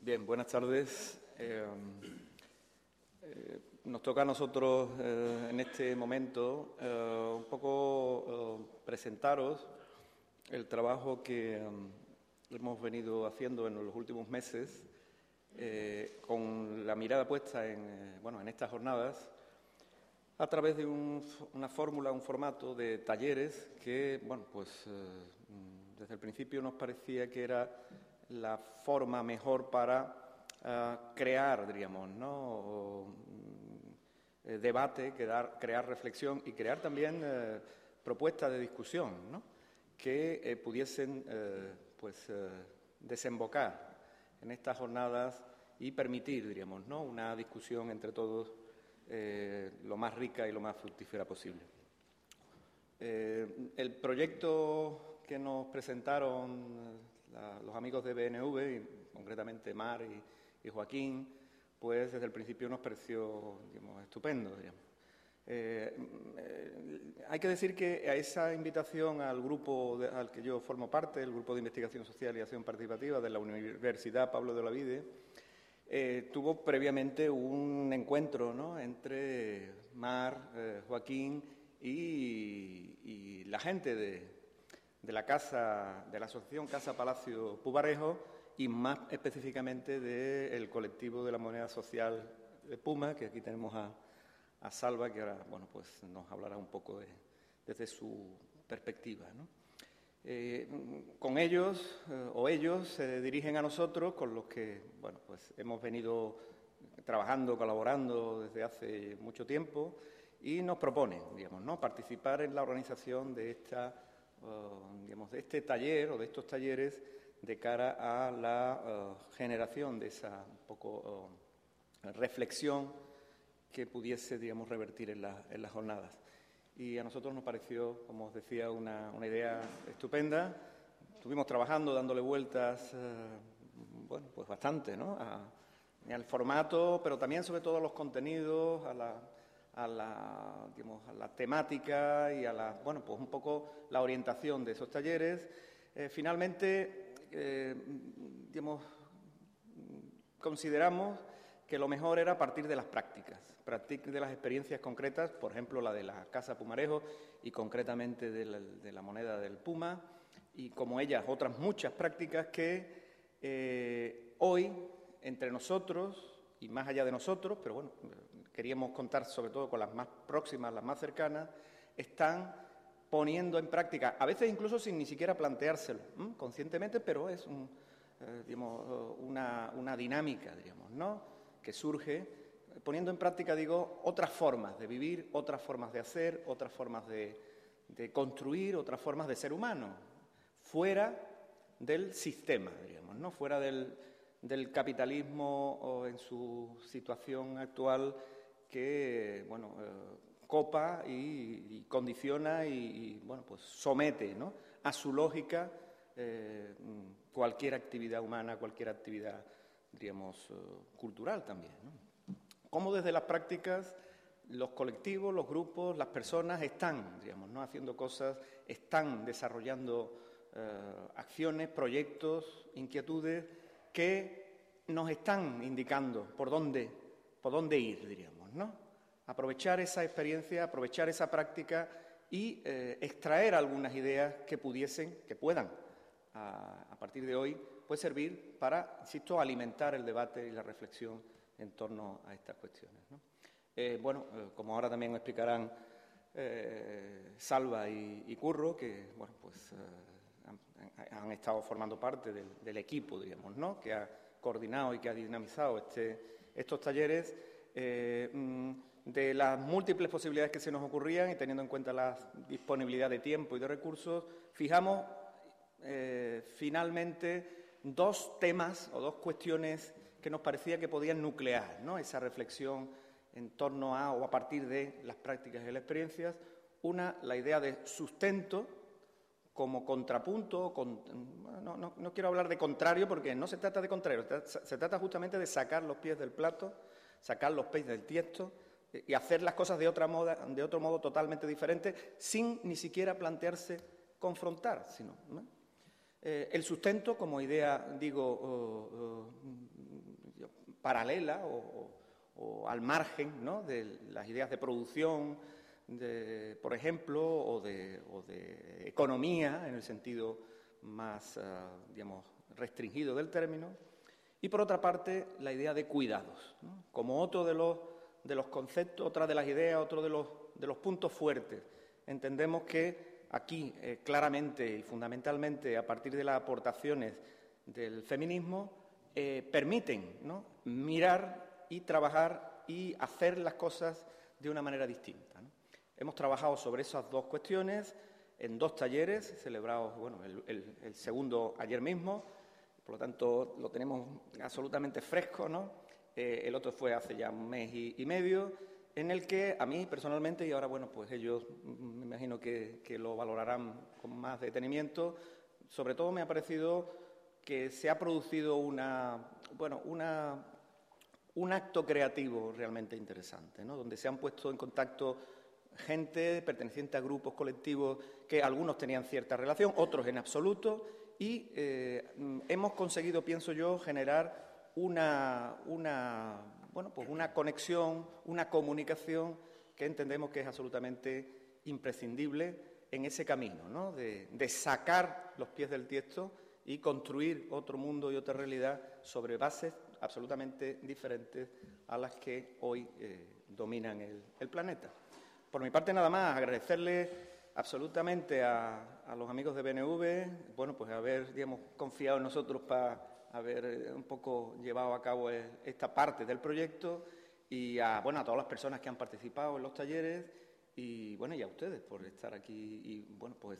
Bien, buenas tardes. Nos toca a nosotros en este momento un poco presentaros el trabajo que hemos venido haciendo en los últimos meses con la mirada puesta en estas jornadas a través de una fórmula, un formato de talleres que, desde el principio nos parecía que era la forma mejor para crear, diríamos, ¿no? Debate, crear reflexión y crear también propuestas de discusión, ¿no? Que pudiesen desembocar en estas jornadas y permitir, diríamos, ¿no? Una discusión entre todos lo más rica y lo más fructífera posible. El proyecto que nos presentaron los amigos de BNV, y concretamente Mar y Joaquín, pues desde el principio nos pareció, digamos, estupendo, digamos. Hay que decir que a esa invitación al grupo al que yo formo parte, el Grupo de Investigación Social y Acción Participativa de la Universidad Pablo de Olavide, tuvo previamente un encuentro, ¿no?, entre Mar, Joaquín y la gente de la asociación Casa Palacio Pumarejo y más específicamente del colectivo de la moneda social de Puma, que aquí tenemos a Salva, que ahora nos hablará un poco desde su perspectiva, ¿no? Con ellos ellos se dirigen a nosotros, con los que hemos venido trabajando, colaborando desde hace mucho tiempo, y nos proponen, digamos, ¿no?, participar en la organización de de este taller o de estos talleres de cara a la generación de esa reflexión que pudiese, digamos, revertir en las jornadas. Y a nosotros nos pareció, como os decía, una idea estupenda. Estuvimos trabajando, dándole vueltas, bastante, ¿no?, al formato, pero también sobre todo a los contenidos, a la temática y un poco la orientación de esos talleres. Finalmente, consideramos que lo mejor era partir de las prácticas, partir de las experiencias concretas, por ejemplo, la de la Casa Pumarejo y concretamente de la moneda del Puma, y como ellas otras muchas prácticas que hoy entre nosotros y más allá de nosotros, pero queríamos contar sobre todo con las más próximas, las más cercanas, están poniendo en práctica, a veces incluso sin ni siquiera planteárselo conscientemente, pero es una dinámica, digamos, ¿no?, que surge poniendo en práctica, otras formas de vivir, otras formas de hacer, otras formas de construir, otras formas de ser humano, fuera del sistema, digamos, ¿no?, fuera del capitalismo en su situación actual que, copa y condiciona y somete, ¿no?, a su lógica cualquier actividad humana, cualquier actividad, diríamos, cultural también, ¿no? Cómo desde las prácticas los colectivos, los grupos, las personas están, digamos, ¿no?, haciendo cosas, están desarrollando acciones, proyectos, inquietudes que nos están indicando por dónde ir, diríamos, ¿no? Aprovechar esa experiencia, aprovechar esa práctica y extraer algunas ideas que puedan, a partir de hoy, pues servir para, insisto, alimentar el debate y la reflexión en torno a estas cuestiones, ¿no? Como ahora también me explicarán Salva y Curro, que han estado formando parte del equipo, digamos, ¿no?, que ha coordinado y que ha dinamizado estos talleres, de las múltiples posibilidades que se nos ocurrían y teniendo en cuenta la disponibilidad de tiempo y de recursos, fijamos finalmente dos temas o dos cuestiones que nos parecía que podían nuclear, ¿no?, esa reflexión en torno a o a partir de las prácticas y las experiencias. Una, la idea de sustento como contrapunto, no quiero hablar de contrario porque no se trata de contrario, se trata justamente de sacar los pies del plato, sacar los pies del tiesto y hacer las cosas de otro modo totalmente diferente, sin ni siquiera plantearse confrontar, sino, ¿no?, el sustento como idea, paralela o al margen, ¿no?, de las ideas de producción, por ejemplo, o de economía, en el sentido más, digamos, restringido del término. Y, por otra parte, la idea de cuidados, ¿no?, como otro de los conceptos, otra de las ideas, otro de los puntos fuertes. Entendemos que aquí, claramente y fundamentalmente, a partir de las aportaciones del feminismo, permiten, ¿no?, mirar y trabajar y hacer las cosas de una manera distinta, ¿no? Hemos trabajado sobre esas dos cuestiones en 2 talleres celebrados, bueno, el segundo ayer mismo, por lo tanto lo tenemos absolutamente fresco, ¿no? El otro fue hace ya un mes y medio, en el que a mí personalmente, y ahora, bueno, pues ellos me imagino que lo valorarán con más detenimiento, sobre todo me ha parecido que se ha producido un acto creativo realmente interesante, ¿no?, donde se han puesto en contacto gente perteneciente a grupos colectivos que algunos tenían cierta relación, otros en absoluto, y hemos conseguido, pienso yo, generar una conexión, una comunicación que entendemos que es absolutamente imprescindible en ese camino, ¿no?, de sacar los pies del tiesto y construir otro mundo y otra realidad sobre bases absolutamente diferentes a las que hoy dominan el planeta. Por mi parte, nada más, agradecerle absolutamente a los amigos de BNV, bueno, pues haber, digamos, confiado en nosotros para haber un poco llevado a cabo esta parte del proyecto, y a todas las personas que han participado en los talleres, y bueno, y a ustedes por estar aquí y, bueno, pues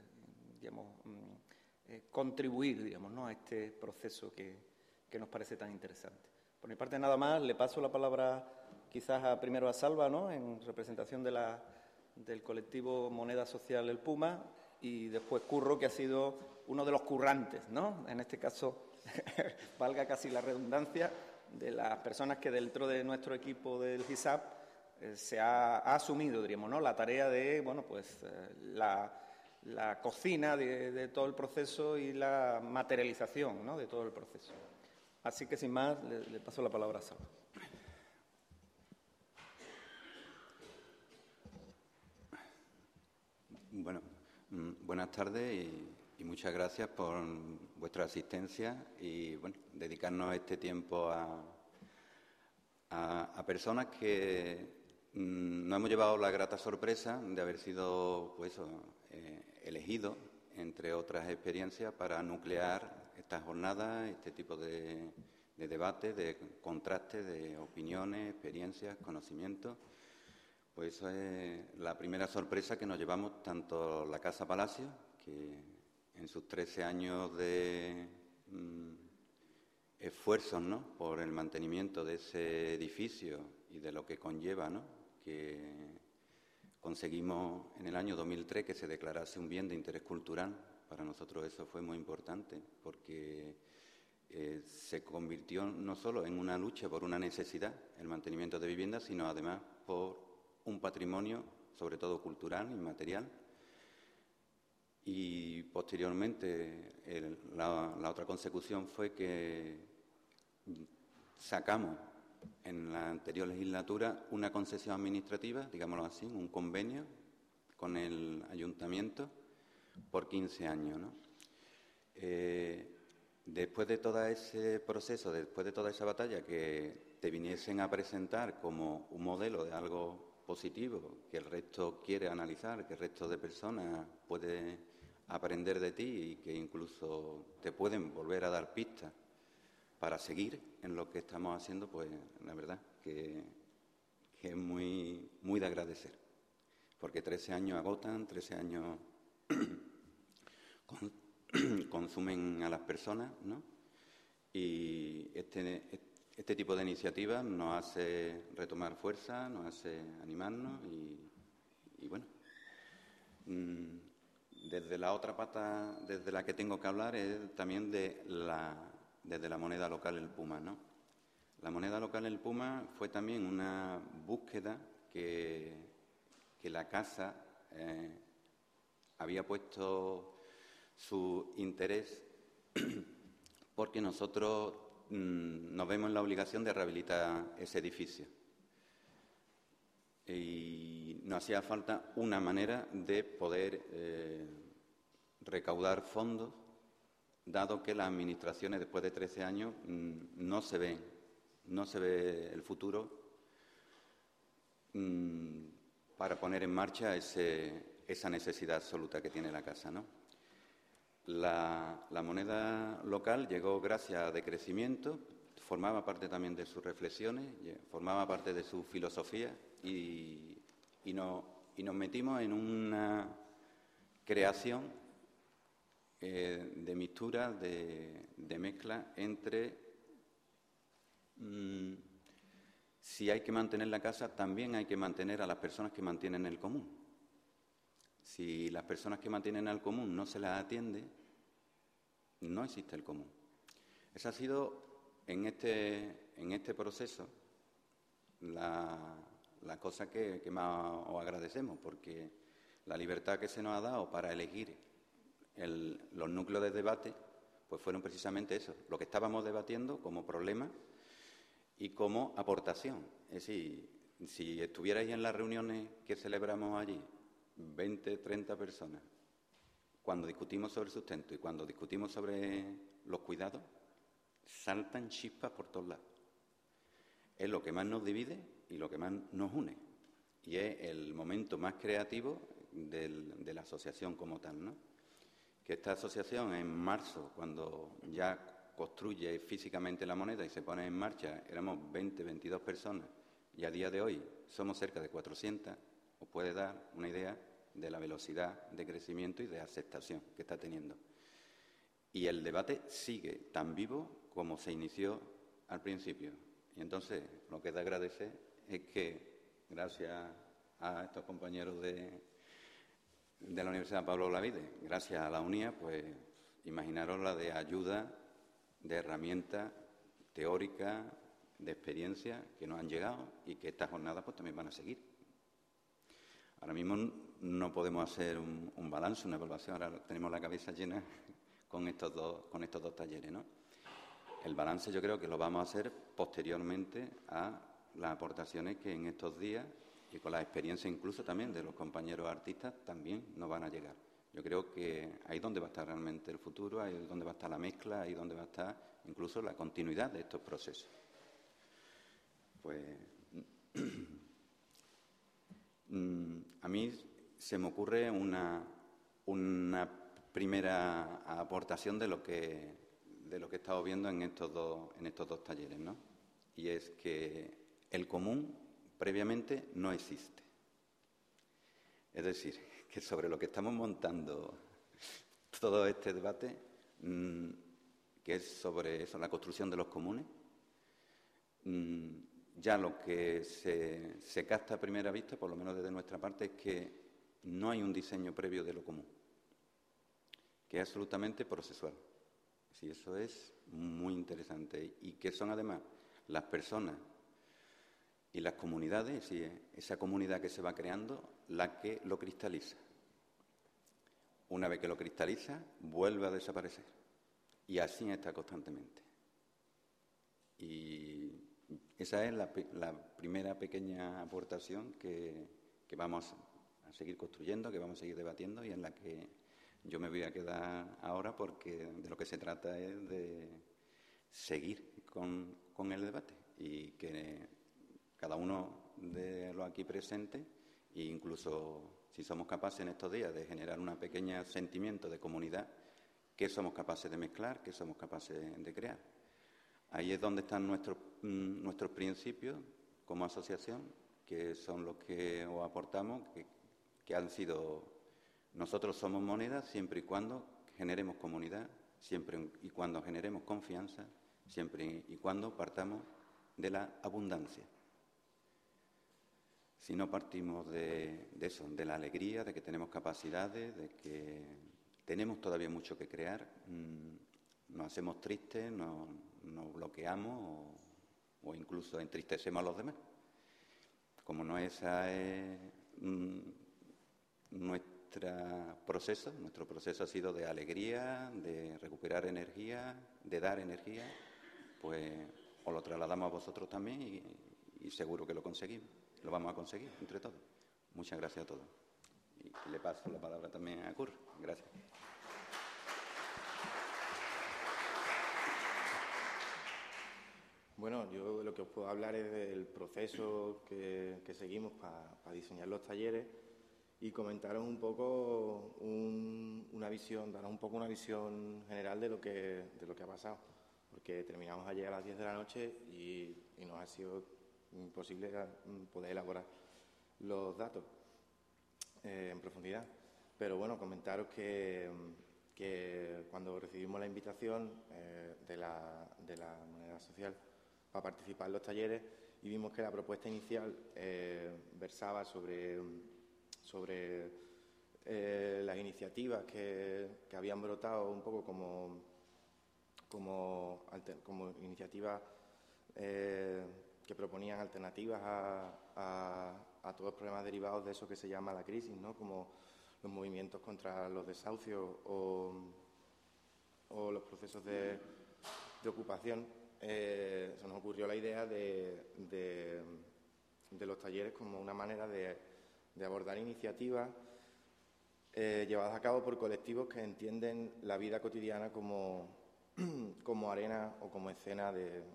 contribuir, digamos, ¿no?, a este proceso que nos parece tan interesante. Por mi parte, nada más, le paso la palabra quizás primero a Salva, ¿no?, en representación del colectivo Moneda Social El Puma, y después Curro, que ha sido uno de los currantes, ¿no?, en este caso, valga casi la redundancia, de las personas que dentro de nuestro equipo del GISAP se ha asumido, diríamos, ¿no?, la tarea de, bueno, pues la cocina de todo el proceso y la materialización, ¿no?, de todo el proceso. Así que, sin más, le paso la palabra a Salva. Bueno, buenas tardes y muchas gracias por vuestra asistencia y, bueno, dedicarnos este tiempo a personas que nos hemos llevado la grata sorpresa de haber sido, pues, elegidos, entre otras experiencias, para nuclear estas jornadas, este tipo de debate, de contraste, de opiniones, experiencias, conocimientos. Pues eso es la primera sorpresa que nos llevamos tanto la Casa Palacio, que en sus 13 años de esfuerzos, ¿no?, por el mantenimiento de ese edificio y de lo que conlleva, ¿no?, que conseguimos en el año 2003 que se declarase un bien de interés cultural. Para nosotros eso fue muy importante porque se convirtió no solo en una lucha por una necesidad, el mantenimiento de viviendas, sino además por un patrimonio, sobre todo cultural, inmaterial. Y posteriormente la otra consecución fue que sacamos en la anterior legislatura una concesión administrativa, digámoslo así, un convenio con el ayuntamiento por 15 años, ¿no? Después de todo ese proceso, después de toda esa batalla, que te viniesen a presentar como un modelo de algo positivo, que el resto quiere analizar, que el resto de personas puede aprender de ti y que incluso te pueden volver a dar pistas para seguir en lo que estamos haciendo, pues la verdad que es muy, muy de agradecer, porque 13 años agotan, 13 años consumen a las personas, ¿no? Y este tipo de iniciativas nos hace retomar fuerza, nos hace animarnos y bueno, desde la otra pata, desde la que tengo que hablar, es también desde la moneda local El Puma, ¿no? La moneda local El Puma fue también una búsqueda que la Casa había puesto su interés porque nosotros nos vemos en la obligación de rehabilitar ese edificio. Y nos hacía falta una manera de poder recaudar fondos, dado que las administraciones después de 13 años no se ve el futuro para poner en marcha esa necesidad absoluta que tiene la casa, ¿no? La moneda local llegó gracias a decrecimiento, formaba parte también de sus reflexiones, formaba parte de su filosofía y nos metimos en una creación de mixtura, de mezcla entre si hay que mantener la casa, también hay que mantener a las personas que mantienen el común. Si las personas que mantienen al común no se las atiende, no existe el común. Esa ha sido en este proceso la cosa que más os agradecemos, porque la libertad que se nos ha dado para elegir los núcleos de debate pues fueron precisamente eso, lo que estábamos debatiendo como problema y como aportación. Es decir, si estuvierais en las reuniones que celebramos allí, 20, 30 personas, cuando discutimos sobre el sustento y cuando discutimos sobre los cuidados, saltan chispas por todos lados. Es lo que más nos divide y lo que más nos une. Y es el momento más creativo de la asociación como tal, ¿no? Que esta asociación en marzo, cuando ya construye físicamente la moneda y se pone en marcha, éramos 20, 22 personas y a día de hoy somos cerca de 400, os puede dar una idea de la velocidad de crecimiento y de aceptación que está teniendo. Y el debate sigue tan vivo como se inició al principio. Y entonces lo que da agradecer es que, gracias a estos compañeros de la Universidad Pablo Olavide, gracias a la UNIA, pues imaginaros la de ayuda, de herramientas teóricas, de experiencia que nos han llegado y que estas jornadas pues también van a seguir. Ahora mismo no podemos hacer un balance, una evaluación, ahora tenemos la cabeza llena con estos dos talleres, ¿no? El balance yo creo que lo vamos a hacer posteriormente a las aportaciones que en estos días y con la experiencia incluso también de los compañeros artistas también nos van a llegar. Yo creo que ahí es donde va a estar realmente el futuro, ahí es donde va a estar la mezcla, ahí es donde va a estar incluso la continuidad de estos procesos. Pues a mí se me ocurre una primera aportación de lo que he estado viendo en estos dos talleres, ¿no? Y es que el común previamente no existe. Es decir, que sobre lo que estamos montando todo este debate, que es sobre eso, la construcción de los comunes, ya lo que se capta a primera vista, por lo menos desde nuestra parte, es que no hay un diseño previo de lo común, que es absolutamente procesual. Sí, eso es muy interesante y que son además las personas y las comunidades, sí, esa comunidad que se va creando, la que lo cristaliza. Una vez que lo cristaliza, vuelve a desaparecer. Y así está constantemente. Y esa es la primera pequeña aportación que vamos a seguir construyendo, que vamos a seguir debatiendo y en la que yo me voy a quedar ahora porque de lo que se trata es de seguir con el debate y que cada uno de los aquí presentes, e incluso si somos capaces en estos días de generar un pequeño sentimiento de comunidad, que somos capaces de mezclar, que somos capaces de crear. Ahí es donde están nuestros principios como asociación, que son los que os aportamos, que han sido: nosotros somos moneda siempre y cuando generemos comunidad, siempre y cuando generemos confianza, siempre y cuando partamos de la abundancia. Si no partimos de eso, de la alegría, de que tenemos capacidades, de que tenemos todavía mucho que crear, nos hacemos tristes, nos bloqueamos o incluso entristecemos a los demás. Como no esa es nuestro proceso ha sido de alegría, de recuperar energía, de dar energía, pues os lo trasladamos a vosotros también y seguro que lo conseguimos. Lo vamos a conseguir entre todos. Muchas gracias a todos. Y le paso la palabra también a Curro. Gracias. Bueno, yo lo que os puedo hablar es del proceso que seguimos para diseñar los talleres y comentaros un poco una visión, daros un poco una visión general de lo que ha pasado. Porque terminamos ayer a las 10 de la noche y nos ha sido imposible poder elaborar los datos en profundidad. Pero bueno, comentaros que cuando recibimos la invitación de la Moneda Social para participar en los talleres y vimos que la propuesta inicial versaba sobre las iniciativas que habían brotado un poco como iniciativas que proponían alternativas a todos los problemas derivados de eso que se llama la crisis, ¿no? Como los movimientos contra los desahucios o los procesos de ocupación. Se nos ocurrió la idea de los talleres como una manera de abordar iniciativas llevadas a cabo por colectivos que entienden la vida cotidiana como arena o como escena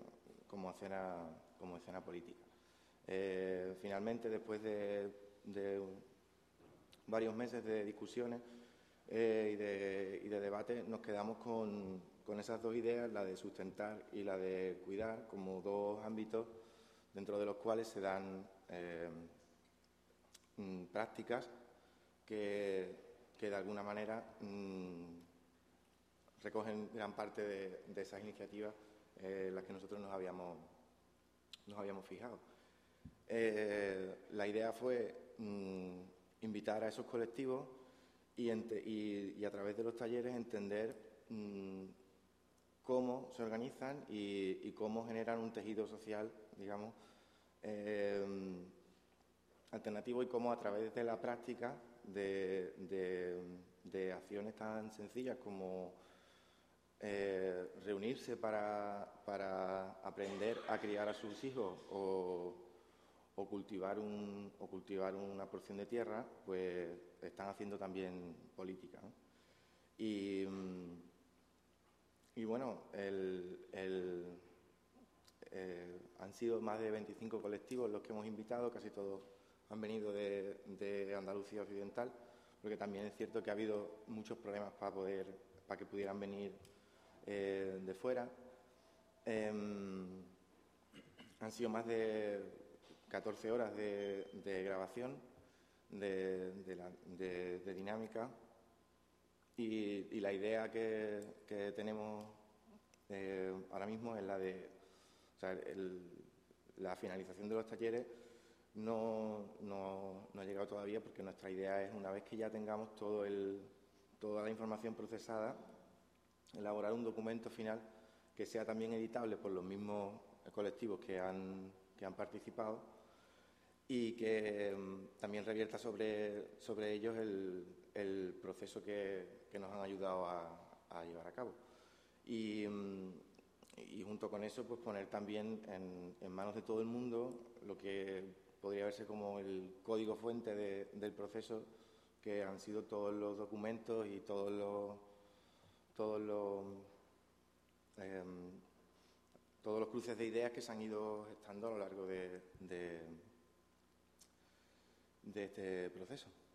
política. Finalmente, después de varios meses de discusiones y de debate, nos quedamos con esas dos ideas, la de sustentar y la de cuidar, como dos ámbitos dentro de los cuales se dan prácticas que de alguna manera recogen gran parte de esas iniciativas en las que nosotros nos habíamos fijado. La idea fue invitar a esos colectivos y a través de los talleres entender cómo se organizan y cómo generan un tejido social, digamos, alternativo, y cómo a través de la práctica de acciones tan sencillas como reunirse para aprender a criar a sus hijos o cultivar una porción de tierra, pues están haciendo también política, ¿no? Y bueno, han sido más de 25 colectivos los que hemos invitado, casi todos han venido de Andalucía Occidental, porque también es cierto que ha habido muchos problemas para que pudieran venir de fuera. Han sido más de 14 horas de grabación, de dinámica, y la idea que tenemos ahora mismo es la de, o sea, la finalización de los talleres no ha llegado todavía, porque nuestra idea es, una vez que ya tengamos toda la información procesada, elaborar un documento final que sea también editable por los mismos colectivos que han participado y que también revierta sobre ellos el proceso que nos han ayudado a llevar a cabo. Y junto con eso, pues poner también en manos de todo el mundo lo que podría verse como el código fuente del proceso, que han sido todos los documentos y todos los cruces de ideas que se han ido gestando a lo largo de este proceso.